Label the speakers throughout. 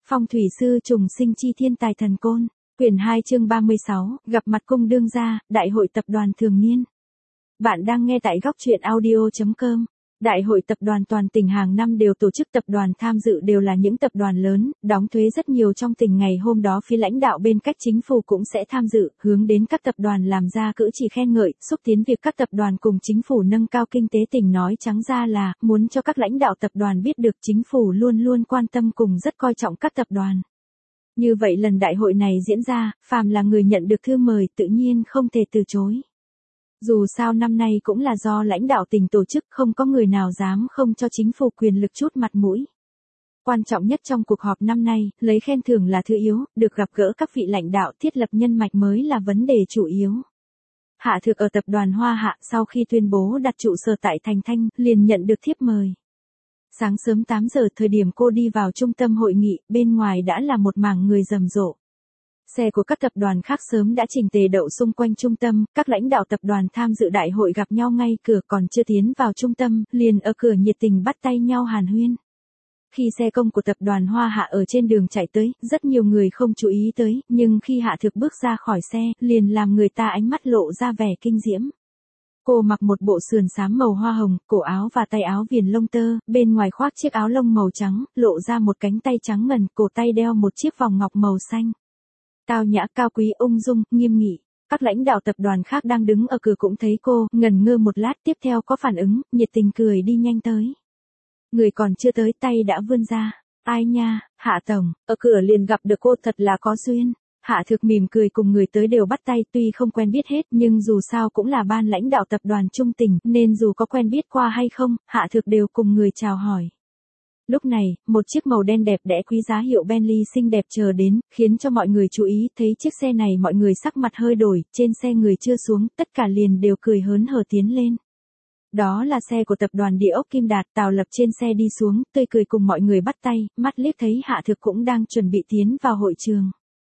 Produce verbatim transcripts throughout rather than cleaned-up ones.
Speaker 1: Phong thủy sư trùng sinh chi thiên tài thần côn, quyển hai chương ba mươi sáu, gặp mặt cung đương gia, đại hội tập đoàn thường niên. Bạn đang nghe tại góc truyện audio chấm com. Đại hội tập đoàn toàn tỉnh hàng năm đều tổ chức, tập đoàn tham dự đều là những tập đoàn lớn, đóng thuế rất nhiều trong tỉnh. Ngày hôm đó phía lãnh đạo bên cách chính phủ cũng sẽ tham dự, hướng đến các tập đoàn làm ra cử chỉ khen ngợi, xúc tiến việc các tập đoàn cùng chính phủ nâng cao kinh tế tỉnh. Nói trắng ra là, muốn cho các lãnh đạo tập đoàn biết được chính phủ luôn luôn quan tâm cùng rất coi trọng các tập đoàn. Như vậy lần đại hội này diễn ra, phàm là người nhận được thư mời tự nhiên không thể từ chối. Dù sao năm nay cũng là do lãnh đạo tỉnh tổ chức, không có người nào dám không cho chính phủ quyền lực chút mặt mũi. Quan trọng nhất trong cuộc họp năm nay, lấy khen thưởng là thứ yếu, được gặp gỡ các vị lãnh đạo thiết lập nhân mạch mới là vấn đề chủ yếu. Hạ Thược ở tập đoàn Hoa Hạ sau khi tuyên bố đặt trụ sở tại Thành Thanh, liền nhận được thiếp mời. Sáng sớm tám giờ thời điểm cô đi vào trung tâm hội nghị, bên ngoài đã là một mảng người rầm rộ. Xe của các tập đoàn khác sớm đã chỉnh tề đậu xung quanh trung tâm, các lãnh đạo tập đoàn tham dự đại hội gặp nhau ngay cửa, còn chưa tiến vào trung tâm, liền ở cửa nhiệt tình bắt tay nhau hàn huyên. Khi xe công của tập đoàn Hoa Hạ ở trên đường chạy tới, rất nhiều người không chú ý tới, nhưng khi Hạ Thược bước ra khỏi xe, liền làm người ta ánh mắt lộ ra vẻ kinh diễm. Cô mặc một bộ sườn xám màu hoa hồng, cổ áo và tay áo viền lông tơ, bên ngoài khoác chiếc áo lông màu trắng, lộ ra một cánh tay trắng ngần, cổ tay đeo một chiếc vòng ngọc màu xanh. Tao nhã, cao quý, ung dung, nghiêm nghị. Các lãnh đạo tập đoàn khác đang đứng ở cửa cũng thấy cô, ngần ngơ một lát, tiếp theo có phản ứng, nhiệt tình cười đi nhanh tới. Người còn chưa tới tay đã vươn ra. Ai nha, Hạ tổng, ở cửa liền gặp được cô, thật là có duyên. Hạ Thược mỉm cười cùng người tới đều bắt tay, tuy không quen biết hết nhưng dù sao cũng là ban lãnh đạo tập đoàn trung tỉnh, nên dù có quen biết qua hay không, Hạ Thược đều cùng người chào hỏi. Lúc này, một chiếc màu đen đẹp đẽ quý giá hiệu Bentley xinh đẹp chờ đến, khiến cho mọi người chú ý. Thấy chiếc xe này mọi người sắc mặt hơi đổi, trên xe người chưa xuống, tất cả liền đều cười hớn hở tiến lên. Đó là xe của tập đoàn Địa ốc Kim Đạt. Tào Lập trên xe đi xuống, tươi cười cùng mọi người bắt tay, mắt liếc thấy Hạ Thược cũng đang chuẩn bị tiến vào hội trường.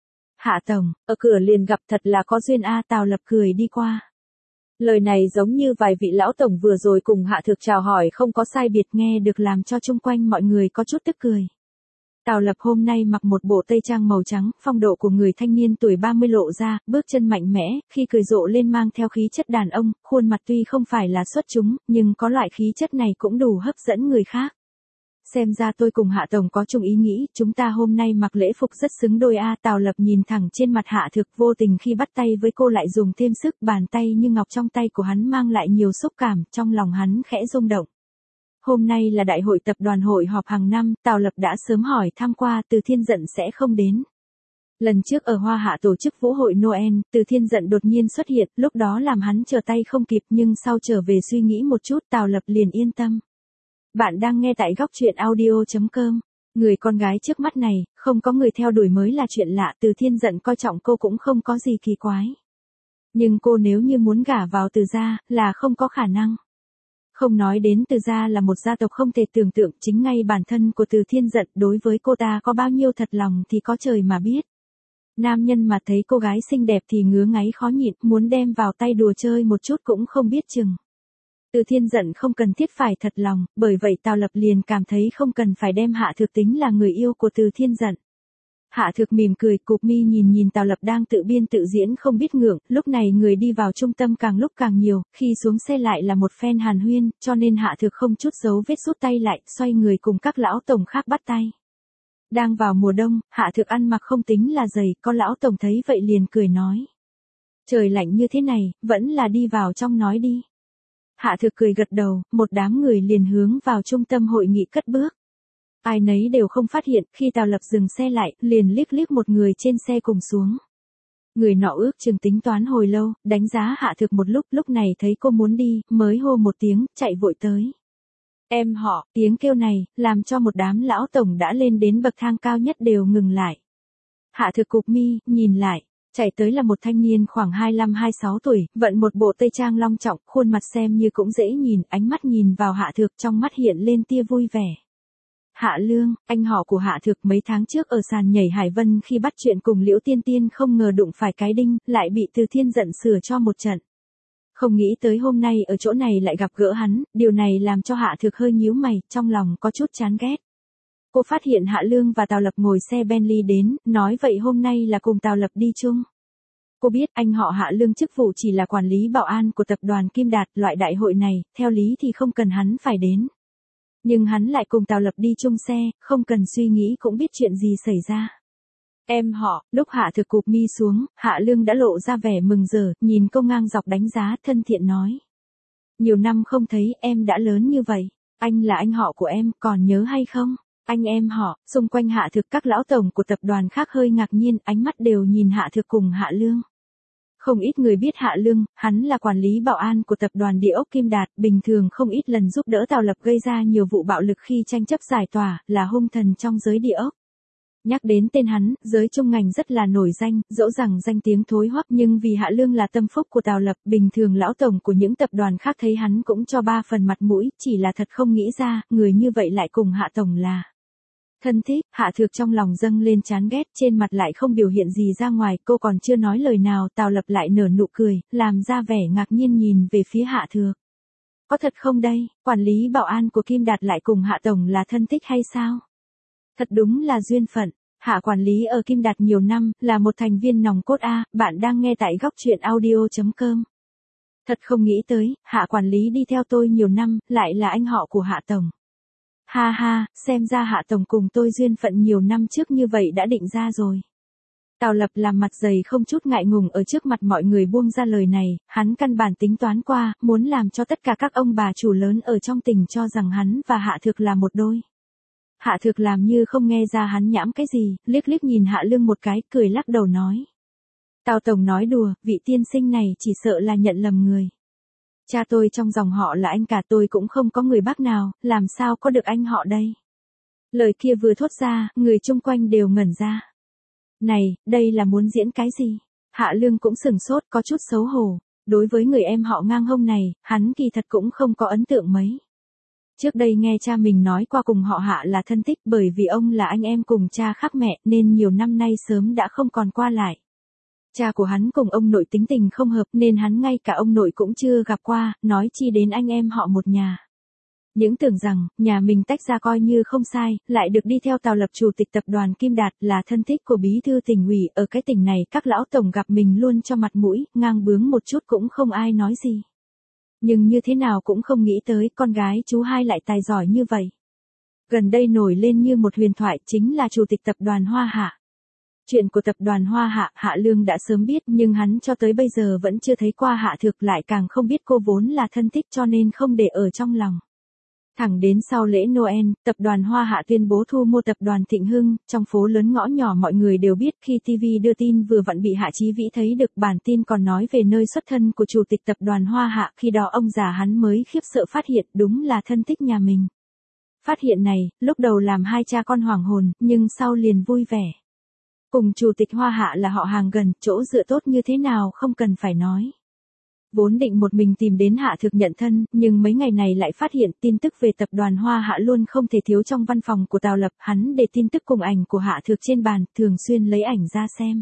Speaker 1: Hạ tổng, ở cửa liền gặp, thật là có duyên a. Tào Lập cười đi qua. Lời này giống như vài vị lão tổng vừa rồi cùng Hạ Thược chào hỏi không có sai biệt, nghe được làm cho chung quanh mọi người có chút tức cười. Tào Lập hôm nay mặc một bộ tây trang màu trắng, phong độ của người thanh niên tuổi ba mươi lộ ra, bước chân mạnh mẽ, khi cười rộ lên mang theo khí chất đàn ông, khuôn mặt tuy không phải là xuất chúng, nhưng có loại khí chất này cũng đủ hấp dẫn người khác. Xem ra tôi cùng Hạ tổng có chung ý nghĩ, chúng ta hôm nay mặc lễ phục rất xứng đôi a. Tào Lập nhìn thẳng trên mặt Hạ Thược, vô tình khi bắt tay với cô lại dùng thêm sức, bàn tay như ngọc trong tay của hắn mang lại nhiều xúc cảm, trong lòng hắn khẽ rung động. Hôm nay là đại hội tập đoàn hội họp hàng năm, Tào Lập đã sớm hỏi thăm qua, Từ Thiên Dận sẽ không đến. Lần trước ở Hoa Hạ tổ chức vũ hội Noel, Từ Thiên Dận đột nhiên xuất hiện, lúc đó làm hắn trở tay không kịp, nhưng sau trở về suy nghĩ một chút, Tào Lập liền yên tâm. Bạn đang nghe tại góc truyện audio chấm com. Người con gái trước mắt này, không có người theo đuổi mới là chuyện lạ. Từ Thiên Dận coi trọng cô cũng không có gì kỳ quái. Nhưng cô nếu như muốn gả vào Từ gia, là không có khả năng. Không nói đến Từ gia là một gia tộc không thể tưởng tượng, chính ngay bản thân của Từ Thiên Dận đối với cô ta có bao nhiêu thật lòng thì có trời mà biết. Nam nhân mà thấy cô gái xinh đẹp thì ngứa ngáy khó nhịn, muốn đem vào tay đùa chơi một chút cũng không biết chừng. Từ Thiên Dận không cần thiết phải thật lòng, bởi vậy Tào Lập liền cảm thấy không cần phải đem Hạ Thược tính là người yêu của Từ Thiên Dận. Hạ Thược mỉm cười, cụp mi nhìn nhìn Tào Lập đang tự biên tự diễn không biết ngượng. Lúc này người đi vào trung tâm càng lúc càng nhiều, khi xuống xe lại là một phen hàn huyên, cho nên Hạ Thược không chút dấu vết rút tay lại, xoay người cùng các lão tổng khác bắt tay. Đang vào mùa đông, Hạ Thược ăn mặc không tính là dày, có lão tổng thấy vậy liền cười nói. Trời lạnh như thế này, vẫn là đi vào trong nói đi. Hạ Thược cười gật đầu, một đám người liền hướng vào trung tâm hội nghị cất bước. Ai nấy đều không phát hiện, khi Tào Lập dừng xe lại, liền liếc liếc một người trên xe cùng xuống. Người nọ ước chừng tính toán hồi lâu, đánh giá Hạ Thược một lúc, lúc này thấy cô muốn đi, mới hô một tiếng, chạy vội tới. Em họ, tiếng kêu này, làm cho một đám lão tổng đã lên đến bậc thang cao nhất đều ngừng lại. Hạ Thược cụp mi, nhìn lại. Chạy tới là một thanh niên khoảng hai mươi lăm hai mươi sáu tuổi, vận một bộ tây trang long trọng, khuôn mặt xem như cũng dễ nhìn, ánh mắt nhìn vào Hạ Thược, trong mắt hiện lên tia vui vẻ. Hạ Lương, anh họ của Hạ Thược, mấy tháng trước ở sàn nhảy Hải Vân khi bắt chuyện cùng Liễu Tiên Tiên không ngờ đụng phải cái đinh, lại bị Từ Thiên Dận sửa cho một trận. Không nghĩ tới hôm nay ở chỗ này lại gặp gỡ hắn, điều này làm cho Hạ Thược hơi nhíu mày, trong lòng có chút chán ghét. Cô phát hiện Hạ Lương và Tào Lập ngồi xe Bentley đến, nói vậy hôm nay là cùng Tào Lập đi chung. Cô biết anh họ Hạ Lương chức vụ chỉ là quản lý bảo an của tập đoàn Kim Đạt, loại đại hội này, theo lý thì không cần hắn phải đến. Nhưng hắn lại cùng Tào Lập đi chung xe, không cần suy nghĩ cũng biết chuyện gì xảy ra. Em họ, lúc Hạ Thực cụp mi xuống, Hạ Lương đã lộ ra vẻ mừng rỡ, nhìn cô ngang dọc đánh giá, thân thiện nói. Nhiều năm không thấy, em đã lớn như vậy, anh là anh họ của em, còn nhớ hay không? Anh em họ, xung quanh Hạ Thực các lão tổng của tập đoàn khác hơi ngạc nhiên, ánh mắt đều nhìn Hạ Thực cùng Hạ Lương. Không ít người biết Hạ Lương, hắn là quản lý bảo an của tập đoàn Địa ốc Kim Đạt, bình thường không ít lần giúp đỡ Tào Lập gây ra nhiều vụ bạo lực khi tranh chấp giải tỏa, là hung thần trong giới địa ốc. Nhắc đến tên hắn, giới trung ngành rất là nổi danh, dẫu rằng danh tiếng thối hoắc nhưng vì Hạ Lương là tâm phúc của Tào Lập, bình thường lão tổng của những tập đoàn khác thấy hắn cũng cho ba phần mặt mũi, chỉ là thật không nghĩ ra, người như vậy lại cùng Hạ tổng là thân thích. Hạ Thược trong lòng dâng lên chán ghét, trên mặt lại không biểu hiện gì ra ngoài, cô còn chưa nói lời nào, Tào Lập lại nở nụ cười, làm ra vẻ ngạc nhiên nhìn về phía Hạ Thược. Có thật không đây, quản lý bảo an của Kim Đạt lại cùng Hạ tổng là thân thích hay sao? Thật đúng là duyên phận. Hạ quản lý ở Kim Đạt nhiều năm, là một thành viên nòng cốt A, bạn đang nghe tại góc truyện audio chấm com. Thật không nghĩ tới, Hạ quản lý đi theo tôi nhiều năm, lại là anh họ của Hạ tổng. Ha ha, xem ra Hạ tổng cùng tôi duyên phận nhiều năm trước như vậy đã định ra rồi. Tào Lập làm mặt dày không chút ngại ngùng ở trước mặt mọi người buông ra lời này, hắn căn bản tính toán qua, muốn làm cho tất cả các ông bà chủ lớn ở trong tỉnh cho rằng hắn và Hạ Thược là một đôi. Hạ Thược làm như không nghe ra hắn nhãm cái gì, liếc liếc nhìn Hạ Lương một cái, cười lắc đầu nói. Tào tổng nói đùa, vị tiên sinh này chỉ sợ là nhận lầm người. Cha tôi trong dòng họ là anh cả, tôi cũng không có người bác nào, làm sao có được anh họ đây? Lời kia vừa thốt ra, người chung quanh đều ngẩn ra. Này, đây là muốn diễn cái gì? Hạ Lương cũng sửng sốt, có chút xấu hổ. Đối với người em họ ngang hông này, hắn kỳ thật cũng không có ấn tượng mấy. Trước đây nghe cha mình nói qua cùng họ Hạ là thân thích, bởi vì ông là anh em cùng cha khác mẹ nên nhiều năm nay sớm đã không còn qua lại. Cha của hắn cùng ông nội tính tình không hợp nên hắn ngay cả ông nội cũng chưa gặp qua, nói chi đến anh em họ một nhà. Những tưởng rằng, nhà mình tách ra coi như không sai, lại được đi theo Tào Lập chủ tịch tập đoàn Kim Đạt, là thân thích của bí thư tỉnh ủy, ở cái tỉnh này các lão tổng gặp mình luôn cho mặt mũi, ngang bướng một chút cũng không ai nói gì. Nhưng như thế nào cũng không nghĩ tới con gái chú hai lại tài giỏi như vậy. Gần đây nổi lên như một huyền thoại chính là chủ tịch tập đoàn Hoa Hạ. Chuyện của tập đoàn Hoa Hạ, Hạ Lương đã sớm biết nhưng hắn cho tới bây giờ vẫn chưa thấy qua Hạ Thược, lại càng không biết cô vốn là thân thích cho nên không để ở trong lòng. Thẳng đến sau lễ Noel, tập đoàn Hoa Hạ tuyên bố thu mua tập đoàn Thịnh Hưng, trong phố lớn ngõ nhỏ mọi người đều biết, khi ti vi đưa tin vừa vặn bị Hạ Chí Vĩ thấy được, bản tin còn nói về nơi xuất thân của chủ tịch tập đoàn Hoa Hạ, khi đó ông già hắn mới khiếp sợ phát hiện đúng là thân thích nhà mình. Phát hiện này, lúc đầu làm hai cha con hoảng hồn, nhưng sau liền vui vẻ. Cùng chủ tịch Hoa Hạ là họ hàng gần, chỗ dựa tốt như thế nào không cần phải nói. Vốn định một mình tìm đến Hạ Thược nhận thân, nhưng mấy ngày này lại phát hiện tin tức về tập đoàn Hoa Hạ luôn không thể thiếu trong văn phòng của Tào Lập, hắn để tin tức cùng ảnh của Hạ Thược trên bàn, thường xuyên lấy ảnh ra xem.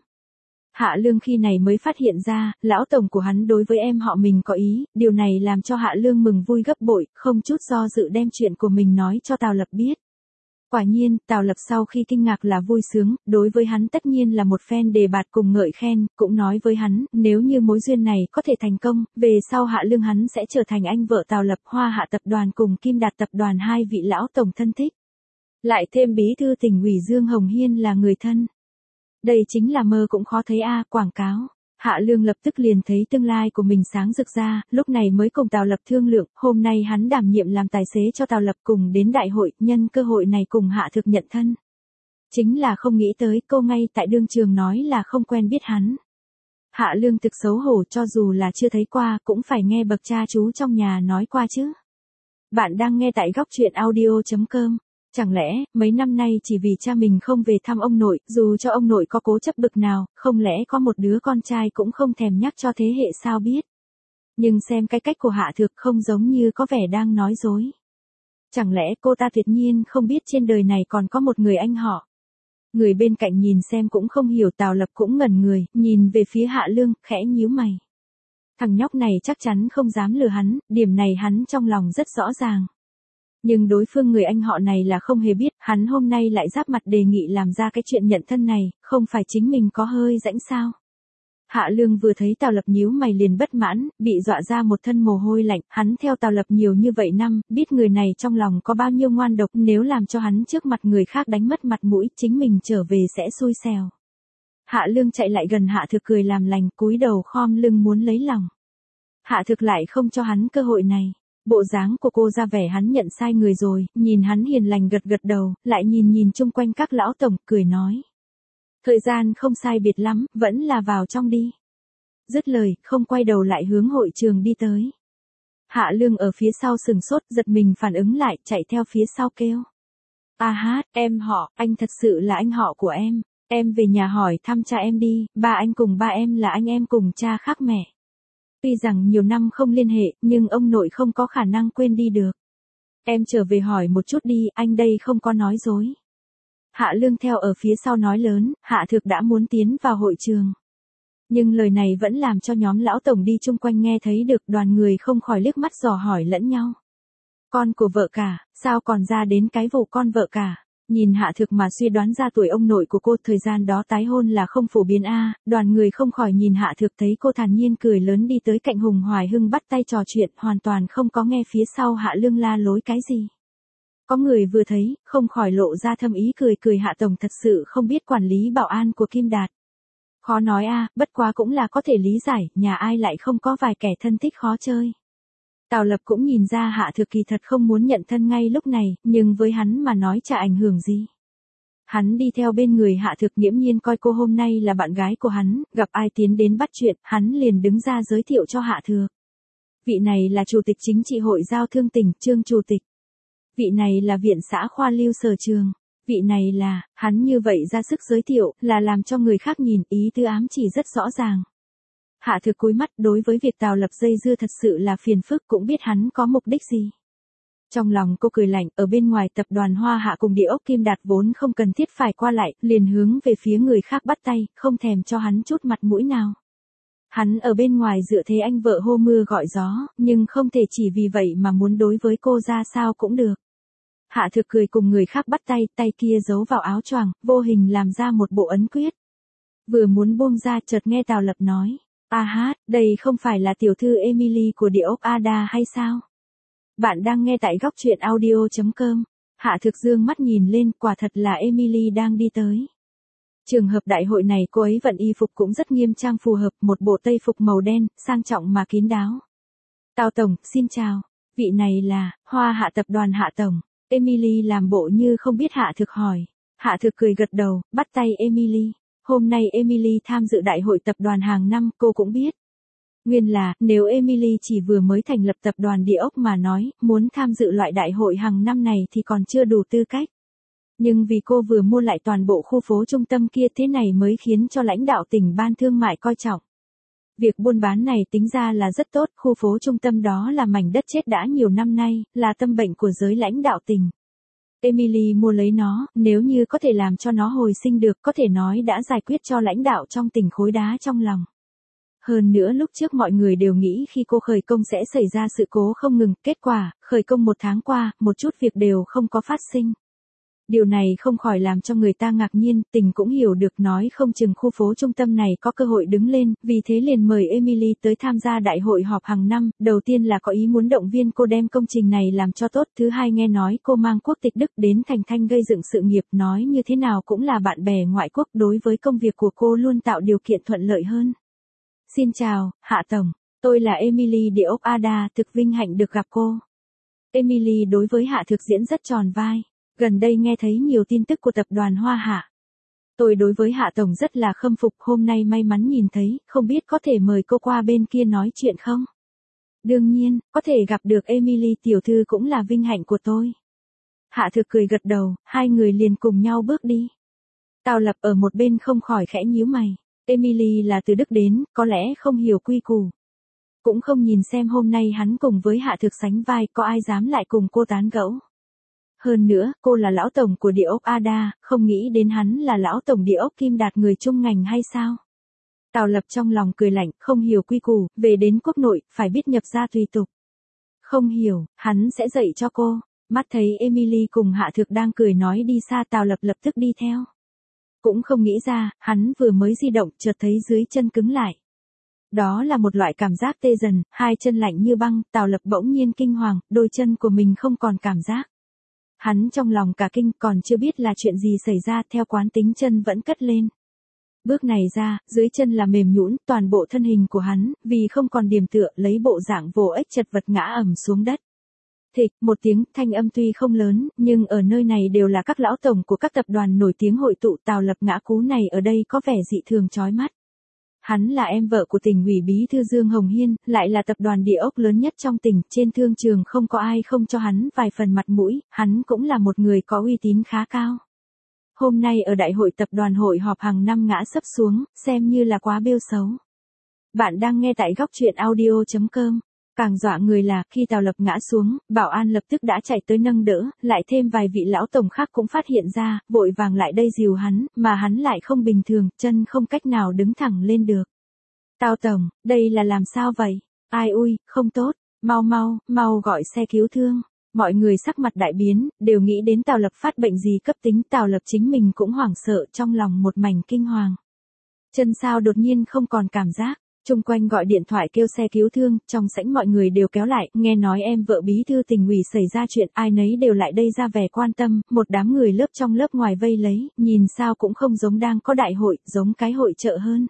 Speaker 1: Hạ Lương khi này mới phát hiện ra, lão tổng của hắn đối với em họ mình có ý, điều này làm cho Hạ Lương mừng vui gấp bội, không chút do dự đem chuyện của mình nói cho Tào Lập biết. Quả nhiên, Tào Lập sau khi kinh ngạc là vui sướng, đối với hắn tất nhiên là một phen đề bạt cùng ngợi khen, cũng nói với hắn, nếu như mối duyên này có thể thành công, về sau Hạ Lương hắn sẽ trở thành anh vợ Tào Lập, Hoa Hạ tập đoàn cùng Kim Đạt tập đoàn hai vị lão tổng thân thích. Lại thêm bí thư tỉnh ủy Dương Hồng Hiên là người thân. Đây chính là mơ cũng khó thấy a, quảng cáo. Hạ Lương lập tức liền thấy tương lai của mình sáng rực ra, lúc này mới cùng Tào Lập thương lượng, hôm nay hắn đảm nhiệm làm tài xế cho Tào Lập cùng đến đại hội, nhân cơ hội này cùng Hạ Thược nhận thân. Chính là không nghĩ tới, cô ngay tại đương trường nói là không quen biết hắn. Hạ Lương thực xấu hổ, cho dù là chưa thấy qua, cũng phải nghe bậc cha chú trong nhà nói qua chứ. Bạn đang nghe tại góc truyện audio chấm com. Chẳng lẽ, mấy năm nay chỉ vì cha mình không về thăm ông nội, dù cho ông nội có cố chấp bực nào, không lẽ có một đứa con trai cũng không thèm nhắc cho thế hệ sao biết. Nhưng xem cái cách của Hạ Thược không giống như có vẻ đang nói dối. Chẳng lẽ cô ta tuyệt nhiên không biết trên đời này còn có một người anh họ. Người bên cạnh nhìn xem cũng không hiểu, Tào Lập cũng ngẩn người, nhìn về phía Hạ Lương, khẽ nhíu mày. Thằng nhóc này chắc chắn không dám lừa hắn, điểm này hắn trong lòng rất rõ ràng. Nhưng đối phương người anh họ này là không hề biết, hắn hôm nay lại giáp mặt đề nghị làm ra cái chuyện nhận thân này, không phải chính mình có hơi rãnh sao. Hạ Lương vừa thấy Tào Lập nhíu mày liền bất mãn, bị dọa ra một thân mồ hôi lạnh, hắn theo Tào Lập nhiều như vậy năm, biết người này trong lòng có bao nhiêu ngoan độc, nếu làm cho hắn trước mặt người khác đánh mất mặt mũi, chính mình trở về sẽ xui xẻo. Hạ Lương chạy lại gần Hạ Thực cười làm lành, cúi đầu khom lưng muốn lấy lòng. Hạ Thực lại không cho hắn cơ hội này. Bộ dáng của cô ra vẻ hắn nhận sai người rồi, nhìn hắn hiền lành gật gật đầu, lại nhìn nhìn chung quanh các lão tổng, cười nói. Thời gian không sai biệt lắm, vẫn là vào trong đi. Dứt lời, không quay đầu lại hướng hội trường đi tới. Hạ Lương ở phía sau sừng sốt, giật mình phản ứng lại, chạy theo phía sau kêu. A hát, em họ, anh thật sự là anh họ của em. Em về nhà hỏi thăm cha em đi, ba anh cùng ba em là anh em cùng cha khác mẹ. Tuy rằng nhiều năm không liên hệ, nhưng ông nội không có khả năng quên đi được. Em trở về hỏi một chút đi, anh đây không có nói dối. Hạ Lương theo ở phía sau nói lớn, Hạ Thực đã muốn tiến vào hội trường. Nhưng lời này vẫn làm cho nhóm lão tổng đi chung quanh nghe thấy được, đoàn người không khỏi liếc mắt dò hỏi lẫn nhau. Con của vợ cả, sao còn ra đến cái vụ con vợ cả? Nhìn Hạ Thực mà suy đoán ra tuổi ông nội của cô, thời gian đó tái hôn là không phổ biến a. Đoàn người không khỏi nhìn Hạ Thực, thấy cô thản nhiên cười lớn đi tới cạnh Hùng Hoài Hưng bắt tay trò chuyện, hoàn toàn không có nghe phía sau Hạ Lương la lối cái gì. Có người vừa thấy, không khỏi lộ ra thâm ý cười cười, Hạ tổng thật sự không biết quản lý bảo an của Kim Đạt. Khó nói a, bất quá cũng là có thể lý giải, nhà ai lại không có vài kẻ thân thích khó chơi. Tào Lập cũng nhìn ra Hạ Thực kỳ thật không muốn nhận thân ngay lúc này, nhưng với hắn mà nói chả ảnh hưởng gì. Hắn đi theo bên người Hạ Thực, nghiễm nhiên coi cô hôm nay là bạn gái của hắn, gặp ai tiến đến bắt chuyện, hắn liền đứng ra giới thiệu cho Hạ Thực. Vị này là Chủ tịch Chính trị Hội Giao thương tỉnh, Trương Chủ tịch. Vị này là Viện xã Khoa Lưu Sở Trường. Vị này là, hắn như vậy ra sức giới thiệu, là làm cho người khác nhìn, ý tứ ám chỉ rất rõ ràng. Hạ Thực cúi mắt, đối với việc Tào Lập dây dưa thật sự là phiền phức, cũng biết hắn có mục đích gì. Trong lòng cô cười lạnh, ở bên ngoài tập đoàn Hoa Hạ cùng địa ốc Kim Đạt vốn không cần thiết phải qua lại, liền hướng về phía người khác bắt tay, không thèm cho hắn chút mặt mũi nào. Hắn ở bên ngoài dựa thế anh vợ hô mưa gọi gió, nhưng không thể chỉ vì vậy mà muốn đối với cô ra sao cũng được. Hạ Thực cười cùng người khác bắt tay, tay kia giấu vào áo choàng, vô hình làm ra một bộ ấn quyết. Vừa muốn buông ra, chợt nghe Tào Lập nói. A hát, đây không phải là tiểu thư Emily của địa ốc Ada hay sao? Bạn đang nghe tại góc truyện audio chấm com. Hạ Thực dương mắt nhìn lên, quả thật là Emily đang đi tới. Trường hợp đại hội này cô ấy vận y phục cũng rất nghiêm trang phù hợp, một bộ tây phục màu đen, sang trọng mà kín đáo. Tào tổng, xin chào. Vị này là, Hoa Hạ tập đoàn Hạ tổng. Emily làm bộ như không biết Hạ Thực hỏi. Hạ Thực cười gật đầu, bắt tay Emily. Hôm nay Emily tham dự đại hội tập đoàn hàng năm, cô cũng biết. Nguyên là, nếu Emily chỉ vừa mới thành lập tập đoàn địa ốc mà nói, muốn tham dự loại đại hội hàng năm này thì còn chưa đủ tư cách. Nhưng vì cô vừa mua lại toàn bộ khu phố trung tâm kia, thế này mới khiến cho lãnh đạo tỉnh ban thương mại coi trọng. Việc buôn bán này tính ra là rất tốt, khu phố trung tâm đó là mảnh đất chết đã nhiều năm nay, là tâm bệnh của giới lãnh đạo tỉnh. Emily mua lấy nó, nếu như có thể làm cho nó hồi sinh được, có thể nói đã giải quyết cho lãnh đạo trong tỉnh khối đá trong lòng. Hơn nữa lúc trước mọi người đều nghĩ khi cô khởi công sẽ xảy ra sự cố không ngừng, kết quả, khởi công một tháng qua, một chút việc đều không có phát sinh. Điều này không khỏi làm cho người ta ngạc nhiên, tỉnh cũng hiểu được, nói không chừng khu phố trung tâm này có cơ hội đứng lên, vì thế liền mời Emily tới tham gia đại hội họp hàng năm, đầu tiên là có ý muốn động viên cô đem công trình này làm cho tốt, thứ hai nghe nói cô mang quốc tịch Đức đến Thành Thanh gây dựng sự nghiệp, nói như thế nào cũng là bạn bè ngoại quốc, đối với công việc của cô luôn tạo điều kiện thuận lợi hơn. Xin chào, Hạ tổng, tôi là Emily địa ốc Ada, thực vinh hạnh được gặp cô. Emily đối với Hạ Thực diễn rất tròn vai. Gần đây nghe thấy nhiều tin tức của tập đoàn Hoa Hạ. Tôi đối với Hạ tổng rất là khâm phục, hôm nay may mắn nhìn thấy, không biết có thể mời cô qua bên kia nói chuyện không? Đương nhiên, có thể gặp được Emily tiểu thư cũng là vinh hạnh của tôi. Hạ Thực cười gật đầu, hai người liền cùng nhau bước đi. Tào Lập ở một bên không khỏi khẽ nhíu mày. Emily là từ Đức đến, có lẽ không hiểu quy củ. Cũng không nhìn xem hôm nay hắn cùng với Hạ Thực sánh vai, có ai dám lại cùng cô tán gẫu. Hơn nữa, cô là lão tổng của địa ốc Ada, không nghĩ đến hắn là lão tổng địa ốc Kim Đạt, người chung ngành hay sao? Tào Lập trong lòng cười lạnh, không hiểu quy củ, về đến quốc nội, phải biết nhập gia tùy tục. Không hiểu, hắn sẽ dạy cho cô. Mắt thấy Emily cùng Hạ Thược đang cười nói đi xa, Tào Lập lập tức đi theo. Cũng không nghĩ ra, hắn vừa mới di động chợt thấy dưới chân cứng lại. Đó là một loại cảm giác tê dần, hai chân lạnh như băng, Tào Lập bỗng nhiên kinh hoàng, đôi chân của mình không còn cảm giác. Hắn trong lòng cả kinh, còn chưa biết là chuyện gì xảy ra, theo quán tính chân vẫn cất lên. Bước này ra, dưới chân là mềm nhũn, toàn bộ thân hình của hắn, vì không còn điểm tựa, lấy bộ dạng vô ích chật vật ngã ầm xuống đất. Thịch, một tiếng, thanh âm tuy không lớn, nhưng ở nơi này đều là các lão tổng của các tập đoàn nổi tiếng hội tụ, Tào Lập ngã cú này ở đây có vẻ dị thường chói mắt. Hắn là em vợ của tỉnh ủy bí thư Dương Hồng Hiên, lại là tập đoàn địa ốc lớn nhất trong tỉnh, trên thương trường không có ai không cho hắn vài phần mặt mũi, hắn cũng là một người có uy tín khá cao. Hôm nay ở đại hội tập đoàn hội họp hàng năm ngã sấp xuống, xem như là quá bêu xấu. Bạn đang nghe tại góc truyện audio chấm com. Càng dọa người là, khi Tào Lập ngã xuống, bảo an lập tức đã chạy tới nâng đỡ, lại thêm vài vị lão tổng khác cũng phát hiện ra, vội vàng lại đây dìu hắn, mà hắn lại không bình thường, chân không cách nào đứng thẳng lên được. Tào tổng, đây là làm sao vậy? Ai ui, không tốt, mau mau, mau gọi xe cứu thương. Mọi người sắc mặt đại biến, đều nghĩ đến Tào Lập phát bệnh gì cấp tính, Tào Lập chính mình cũng hoảng sợ, trong lòng một mảnh kinh hoàng. Chân sao đột nhiên không còn cảm giác. Chung quanh gọi điện thoại kêu xe cứu thương, trong sảnh mọi người đều kéo lại, nghe nói em vợ bí thư tỉnh ủy xảy ra chuyện, ai nấy đều lại đây ra vẻ quan tâm, một đám người lớp trong lớp ngoài vây lấy, nhìn sao cũng không giống đang có đại hội, giống cái hội chợ hơn.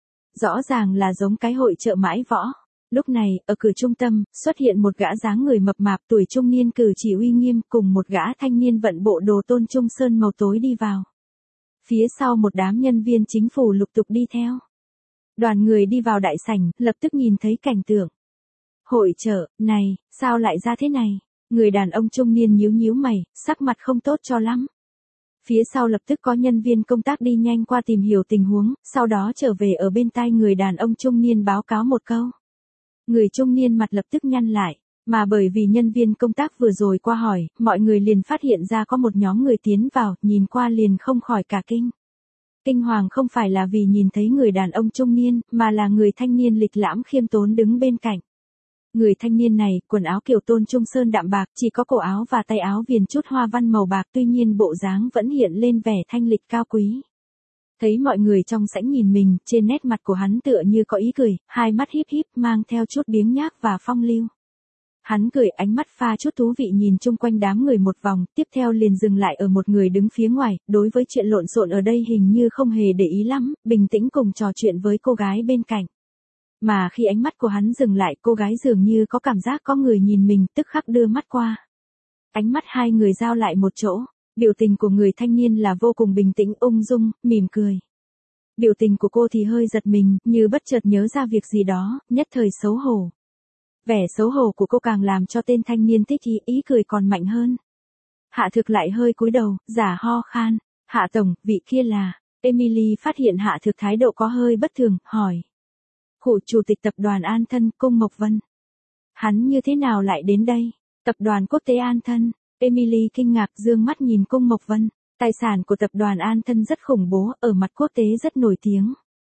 Speaker 1: Rõ ràng là giống cái hội chợ mãi võ. Lúc này, ở cửa trung tâm, xuất hiện một gã dáng người mập mạp tuổi trung niên cử chỉ uy nghiêm cùng một gã thanh niên vận bộ đồ tôn trung sơn màu tối đi vào. Phía sau một đám nhân viên chính phủ lục tục đi theo. Đoàn người đi vào đại sảnh, lập tức nhìn thấy cảnh tượng. Hội chợ, này, sao lại ra thế này? Người đàn ông trung niên nhíu nhíu mày, sắc mặt không tốt cho lắm. Phía sau lập tức có nhân viên công tác đi nhanh qua tìm hiểu tình huống, sau đó trở về ở bên tai người đàn ông trung niên báo cáo một câu. Người trung niên mặt lập tức nhăn lại, mà bởi vì nhân viên công tác vừa rồi qua hỏi, mọi người liền phát hiện ra có một nhóm người tiến vào, nhìn qua liền không khỏi cả kinh. Kinh hoàng không phải là vì nhìn thấy người đàn ông trung niên, mà là người thanh niên lịch lãm khiêm tốn đứng bên cạnh. Người thanh niên này, quần áo kiểu tôn trung sơn đạm bạc, chỉ có cổ áo và tay áo viền chút hoa văn màu bạc, tuy nhiên bộ dáng vẫn hiện lên vẻ thanh lịch cao quý. Thấy mọi người trong sảnh nhìn mình, trên nét mặt của hắn tựa như có ý cười, hai mắt híp híp mang theo chút biếng nhác và phong lưu. Hắn cười, ánh mắt pha chút thú vị nhìn chung quanh đám người một vòng, tiếp theo liền dừng lại ở một người đứng phía ngoài, đối với chuyện lộn xộn ở đây hình như không hề để ý lắm, bình tĩnh cùng trò chuyện với cô gái bên cạnh. Mà khi ánh mắt của hắn dừng lại, cô gái dường như có cảm giác có người nhìn mình, tức khắc đưa mắt qua. Ánh mắt hai người giao lại một chỗ, biểu tình của người thanh niên là vô cùng bình tĩnh, ung dung, mỉm cười. Biểu tình của cô thì hơi giật mình, như bất chợt nhớ ra việc gì đó, nhất thời xấu hổ. Vẻ xấu hổ của cô càng làm cho tên thanh niên thích ý, ý cười còn mạnh hơn. Hạ Thực lại hơi cúi đầu, giả ho khan. Hạ tổng, vị kia là... Emily phát hiện Hạ Thực thái độ có hơi bất thường, hỏi. Cụ chủ tịch tập đoàn An Thân, Cung Mộc Vân. Hắn như thế nào lại đến đây? Tập đoàn quốc tế An Thân. Emily kinh ngạc dương mắt nhìn Cung Mộc Vân. Tài sản của tập đoàn An Thân rất khủng bố, ở mặt quốc tế rất nổi tiếng.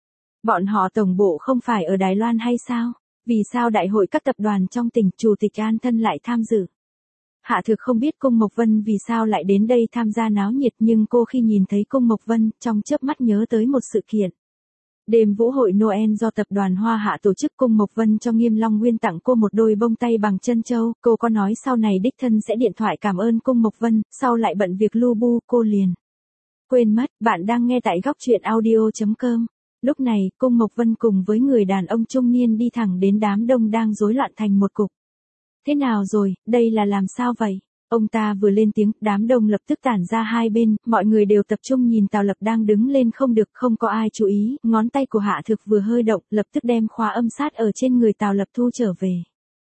Speaker 1: Bọn họ tổng bộ không phải ở Đài Loan hay sao? Vì sao đại hội các tập đoàn trong tỉnh chủ tịch An Thân lại tham dự? Hạ Thực không biết Cung Mộc Vân vì sao lại đến đây tham gia náo nhiệt, nhưng cô khi nhìn thấy Cung Mộc Vân, trong chớp mắt nhớ tới một sự kiện. Đêm vũ hội Noel do tập đoàn Hoa Hạ tổ chức, Cung Mộc Vân cho Nghiêm Long Nguyên tặng cô một đôi bông tay bằng chân châu, cô có nói sau này đích thân sẽ điện thoại cảm ơn Cung Mộc Vân, sau lại bận việc lu bu, cô liền quên mất. Bạn đang nghe tại góc truyện audio chấm com. Lúc này, Cung Mộc Vân cùng với người đàn ông trung niên đi thẳng đến đám đông đang rối loạn thành một cục. Thế nào rồi, đây là làm sao vậy? Ông ta vừa lên tiếng, đám đông lập tức tản ra hai bên, mọi người đều tập trung nhìn Tào Lập đang đứng lên không được, không có ai chú ý, ngón tay của Hạ Thực vừa hơi động, lập tức đem khóa âm sát ở trên người Tào Lập thu trở về.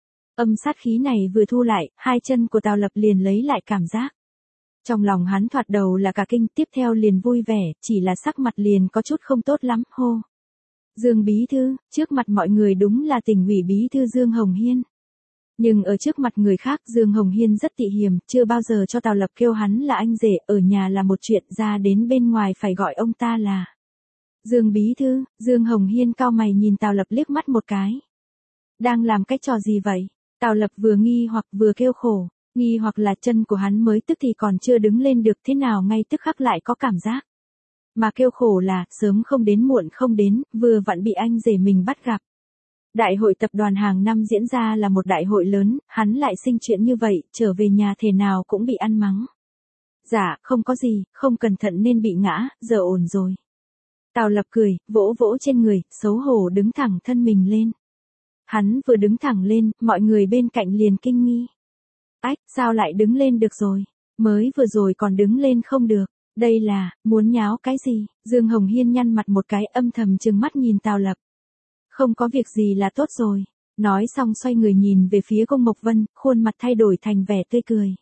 Speaker 1: Âm sát khí này vừa thu lại, hai chân của Tào Lập liền lấy lại cảm giác. Trong lòng hắn thoạt đầu là cả kinh, tiếp theo liền vui vẻ, chỉ là sắc mặt liền có chút không tốt lắm, hô. Dương bí thư, trước mặt mọi người đúng là tỉnh ủy bí thư Dương Hồng Hiên. Nhưng ở trước mặt người khác Dương Hồng Hiên rất tị hiềm, chưa bao giờ cho Tào Lập kêu hắn là anh rể, ở nhà là một chuyện, ra đến bên ngoài phải gọi ông ta là Dương bí thư. Dương Hồng Hiên cau mày nhìn Tào Lập liếc mắt một cái. Đang làm cái trò gì vậy? Tào Lập vừa nghi hoặc vừa kêu khổ. Nghi hoặc là chân của hắn mới tức thì còn chưa đứng lên được thế nào ngay tức khắc lại có cảm giác. Mà kêu khổ là, sớm không đến muộn không đến, vừa vặn bị anh rể mình bắt gặp. Đại hội tập đoàn hàng năm diễn ra là một đại hội lớn, hắn lại sinh chuyện như vậy, trở về nhà thể nào cũng bị ăn mắng. Dạ, không có gì, không cẩn thận nên bị ngã, giờ ổn rồi. Tào Lập cười, vỗ vỗ trên người, xấu hổ đứng thẳng thân mình lên. Hắn vừa đứng thẳng lên, mọi người bên cạnh liền kinh nghi. Ách, sao lại đứng lên được rồi? Mới vừa rồi còn đứng lên không được. Đây là, muốn nháo cái gì? Dương Hồng Hiên nhăn mặt một cái âm thầm trừng mắt nhìn Tào Lập. Không có việc gì là tốt rồi. Nói xong xoay người nhìn về phía Cung Mộc Vân, khuôn mặt thay đổi thành vẻ tươi cười.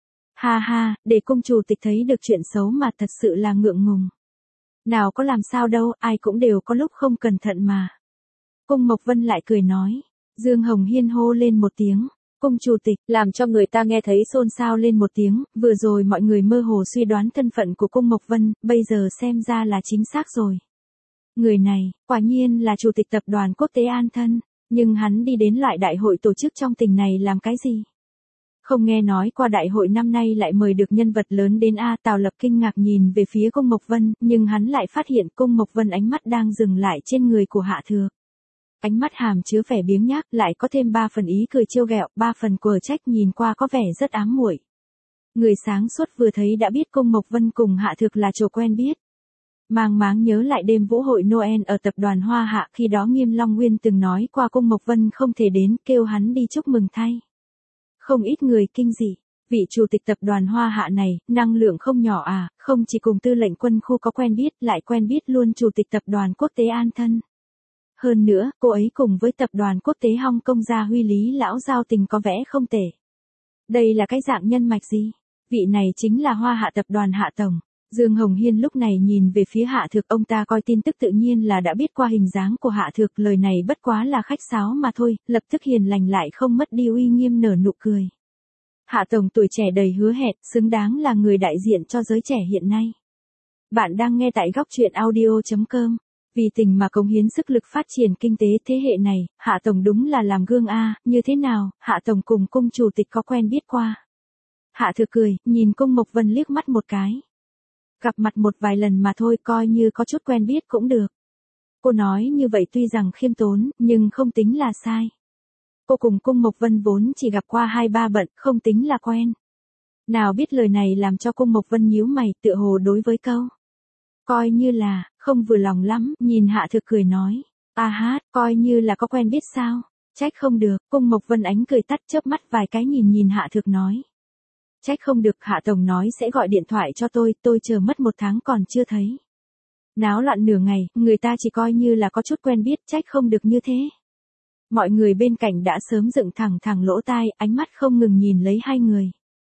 Speaker 1: Ha ha, để cung chủ tịch thấy được chuyện xấu mà thật sự là ngượng ngùng. Nào có làm sao đâu, ai cũng đều có lúc không cẩn thận mà. Cung Mộc Vân lại cười nói. Dương Hồng Hiên hô lên một tiếng. Cung chủ tịch, làm cho người ta nghe thấy xôn xao lên một tiếng, vừa rồi mọi người mơ hồ suy đoán thân phận của Cung Mộc Vân, bây giờ xem ra là chính xác rồi. Người này, quả nhiên là chủ tịch tập đoàn quốc tế An Thân, nhưng hắn đi đến loại đại hội tổ chức trong tỉnh này làm cái gì? Không nghe nói qua đại hội năm nay lại mời được nhân vật lớn đến A. Tào Lập kinh ngạc nhìn về phía Cung Mộc Vân, nhưng hắn lại phát hiện Cung Mộc Vân ánh mắt đang dừng lại trên người của Hạ Thược. Ánh mắt hàm chứa vẻ biếng nhác, lại có thêm ba phần ý cười trêu ghẹo, ba phần quở trách nhìn qua có vẻ rất ám muội. Người sáng suốt vừa thấy đã biết Cung Mộc Vân cùng Hạ Thược là chỗ quen biết. Mang máng nhớ lại đêm vũ hội Noel ở tập đoàn Hoa Hạ, khi đó Nghiêm Long Nguyên từng nói qua Cung Mộc Vân không thể đến, kêu hắn đi chúc mừng thay. Không ít người kinh dị, vị chủ tịch tập đoàn Hoa Hạ này, năng lượng không nhỏ à, không chỉ cùng tư lệnh quân khu có quen biết, lại quen biết luôn chủ tịch tập đoàn quốc tế An Thân. Hơn nữa, cô ấy cùng với tập đoàn quốc tế Hong Kong gia Huy Lý lão giao tình có vẻ không tệ. Đây là cái dạng nhân mạch gì? Vị này chính là Hoa Hạ tập đoàn Hạ Tổng. Dương Hồng Hiên lúc này nhìn về phía Hạ Thược, ông ta coi tin tức tự nhiên là đã biết qua hình dáng của Hạ Thược, lời này bất quá là khách sáo mà thôi, lập tức hiền lành lại không mất đi uy nghiêm nở nụ cười. Hạ Tổng tuổi trẻ đầy hứa hẹn, xứng đáng là người đại diện cho giới trẻ hiện nay. Bạn đang nghe tại góc truyện audio chấm com. Vì tình mà cống hiến sức lực phát triển kinh tế thế hệ này, Hạ Tổng đúng là làm gương a, như thế nào, Hạ Tổng cùng Cung chủ tịch có quen biết qua. Hạ Thược cười, nhìn Cung Mộc Vân liếc mắt một cái. Gặp mặt một vài lần mà thôi, coi như có chút quen biết cũng được. Cô nói như vậy tuy rằng khiêm tốn, nhưng không tính là sai. Cô cùng Cung Mộc Vân vốn chỉ gặp qua hai ba bận, không tính là quen. Nào biết lời này làm cho Cung Mộc Vân nhíu mày, tựa hồ đối với câu. Coi như là, không vừa lòng lắm, nhìn Hạ Thược cười nói. A hát, coi như là có quen biết sao? Trách không được, Cung Mộc Vân ánh cười tắt chớp mắt vài cái nhìn nhìn Hạ Thược nói. Trách không được, Hạ Tổng nói sẽ gọi điện thoại cho tôi, tôi chờ mất một tháng còn chưa thấy. Náo loạn nửa ngày, người ta chỉ coi như là có chút quen biết, trách không được như thế. Mọi người bên cạnh đã sớm dựng thẳng thẳng lỗ tai, ánh mắt không ngừng nhìn lấy hai người.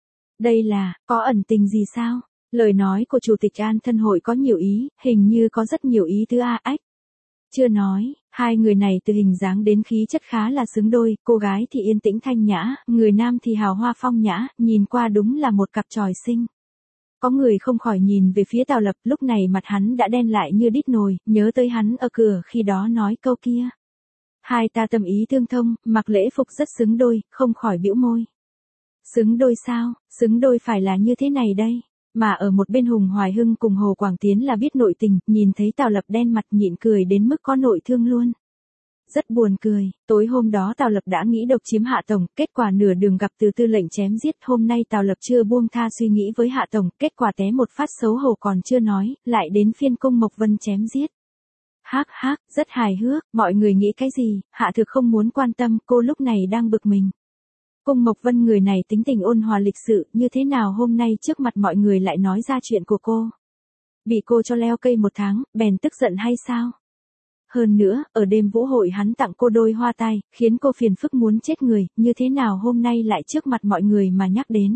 Speaker 1: Đây là, có ẩn tình gì sao? Lời nói của Chủ tịch An Thân hội có nhiều ý, hình như có rất nhiều ý tứ a ách. Chưa nói, hai người này từ hình dáng đến khí chất khá là xứng đôi, cô gái thì yên tĩnh thanh nhã, người nam thì hào hoa phong nhã, nhìn qua đúng là một cặp tròi xinh. Có người không khỏi nhìn về phía Tào Lập, lúc này mặt hắn đã đen lại như đít nồi, nhớ tới hắn ở cửa khi đó nói câu kia. Hai ta tâm ý tương thông, mặc lễ phục rất xứng đôi, không khỏi bĩu môi. Xứng đôi sao, xứng đôi phải là như thế này đây. Mà ở một bên Hùng Hoài Hưng cùng Hồ Quảng Tiến là biết nội tình, nhìn thấy Tào Lập đen mặt nhịn cười đến mức có nội thương luôn. Rất buồn cười, tối hôm đó Tào Lập đã nghĩ độc chiếm Hạ Tổng, kết quả nửa đường gặp từ tư lệnh chém giết, hôm nay Tào Lập chưa buông tha suy nghĩ với Hạ Tổng, kết quả té một phát xấu hổ còn chưa nói, lại đến phiên Cung Mộc Vân chém giết. Hắc hắc, rất hài hước, mọi người nghĩ cái gì, Hạ Thược không muốn quan tâm, cô lúc này đang bực mình. Cung Mộc Vân người này tính tình ôn hòa lịch sự, như thế nào hôm nay trước mặt mọi người lại nói ra chuyện của cô. Bị cô cho leo cây một tháng, bèn tức giận hay sao? Hơn nữa, ở đêm vũ hội hắn tặng cô đôi hoa tai, khiến cô phiền phức muốn chết người, như thế nào hôm nay lại trước mặt mọi người mà nhắc đến.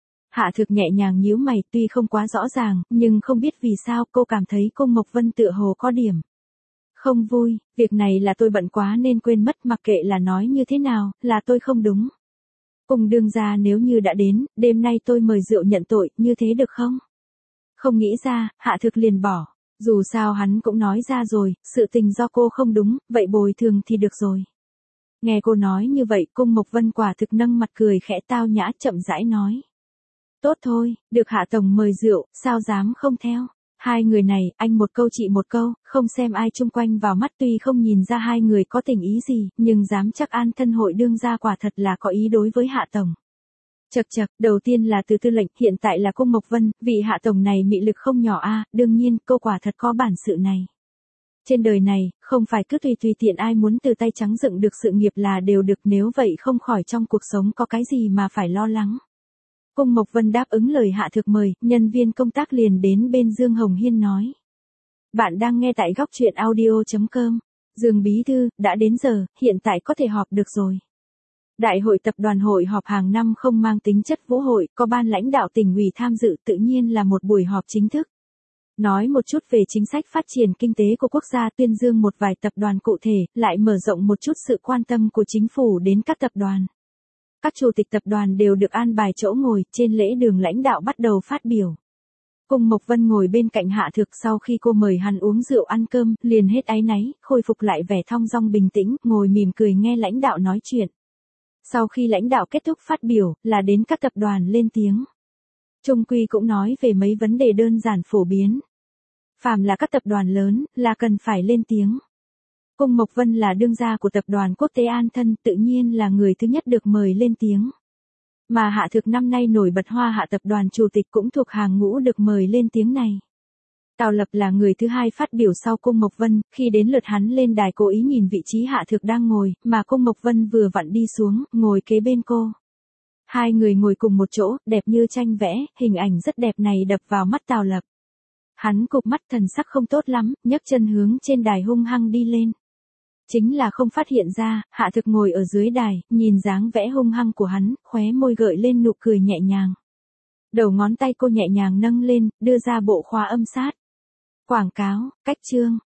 Speaker 1: Hạ Thược nhẹ nhàng nhíu mày, tuy không quá rõ ràng, nhưng không biết vì sao cô cảm thấy Cung Mộc Vân tựa hồ có điểm. Không vui, việc này là tôi bận quá nên quên mất, mặc kệ là nói như thế nào, là tôi không đúng. Cùng đương gia nếu như đã đến, đêm nay tôi mời rượu nhận tội, như thế được không? Không nghĩ ra, Hạ Thược liền bỏ. Dù sao hắn cũng nói ra rồi, sự tình do cô không đúng, vậy bồi thường thì được rồi. Nghe cô nói như vậy, Cung Mộc Vân quả thực nâng mặt cười khẽ tao nhã chậm rãi nói. Tốt thôi, được Hạ tổng mời rượu, sao dám không theo. Hai người này, anh một câu chị một câu, không xem ai chung quanh vào mắt, tuy không nhìn ra hai người có tình ý gì, nhưng dám chắc An thân hội đương gia quả thật là có ý đối với Hạ tổng. Chậc chậc, đầu tiên là từ Tư lệnh, hiện tại là Cung Mộc Vân, vị Hạ tổng này mị lực không nhỏ a, đương nhiên, cô quả thật có bản sự này. Trên đời này, không phải cứ tùy tùy tiện ai muốn từ tay trắng dựng được sự nghiệp là đều được, nếu vậy không khỏi trong cuộc sống có cái gì mà phải lo lắng. Cung Mộc Vân đáp ứng lời Hạ Thược mời, nhân viên công tác liền đến bên Dương Hồng Hiên nói. Bạn đang nghe tại góc truyện audio chấm com. Dương bí thư, đã đến giờ, hiện tại có thể họp được rồi. Đại hội tập đoàn hội họp hàng năm không mang tính chất vũ hội, có ban lãnh đạo tỉnh ủy tham dự, tự nhiên là một buổi họp chính thức. Nói một chút về chính sách phát triển kinh tế của quốc gia, tuyên dương một vài tập đoàn cụ thể, lại mở rộng một chút sự quan tâm của chính phủ đến các tập đoàn. Các chủ tịch tập đoàn đều được an bài chỗ ngồi, trên lễ đường lãnh đạo bắt đầu phát biểu. Cung Mộc Vân ngồi bên cạnh Hạ Thược, sau khi cô mời hắn uống rượu ăn cơm, liền hết áy náy, khôi phục lại vẻ thong dong bình tĩnh, ngồi mỉm cười nghe lãnh đạo nói chuyện. Sau khi lãnh đạo kết thúc phát biểu, là đến các tập đoàn lên tiếng. Trung quy cũng nói về mấy vấn đề đơn giản phổ biến. Phàm là các tập đoàn lớn, là cần phải lên tiếng. Cung Mộc Vân là đương gia của tập đoàn quốc tế An Thân, tự nhiên là người thứ nhất được mời lên tiếng. Mà Hạ Thược năm nay nổi bật Hoa Hạ tập đoàn chủ tịch cũng thuộc hàng ngũ được mời lên tiếng này. Tào Lập là người thứ hai phát biểu sau Cung Mộc Vân, khi đến lượt hắn lên đài cố ý nhìn vị trí Hạ Thược đang ngồi, mà Cung Mộc Vân vừa vặn đi xuống, ngồi kế bên cô. Hai người ngồi cùng một chỗ, đẹp như tranh vẽ, hình ảnh rất đẹp này đập vào mắt Tào Lập. Hắn cụp mắt, thần sắc không tốt lắm, nhấc chân hướng trên đài hung hăng đi lên. Chính là không phát hiện ra, Hạ Thược ngồi ở dưới đài, nhìn dáng vẽ hung hăng của hắn, khóe môi gợi lên nụ cười nhẹ nhàng. Đầu ngón tay cô nhẹ nhàng nâng lên, đưa ra bộ khóa âm sát. Quảng cáo, cách chương.